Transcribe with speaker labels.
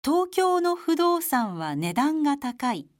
Speaker 1: 東京の不動産は値段が高い。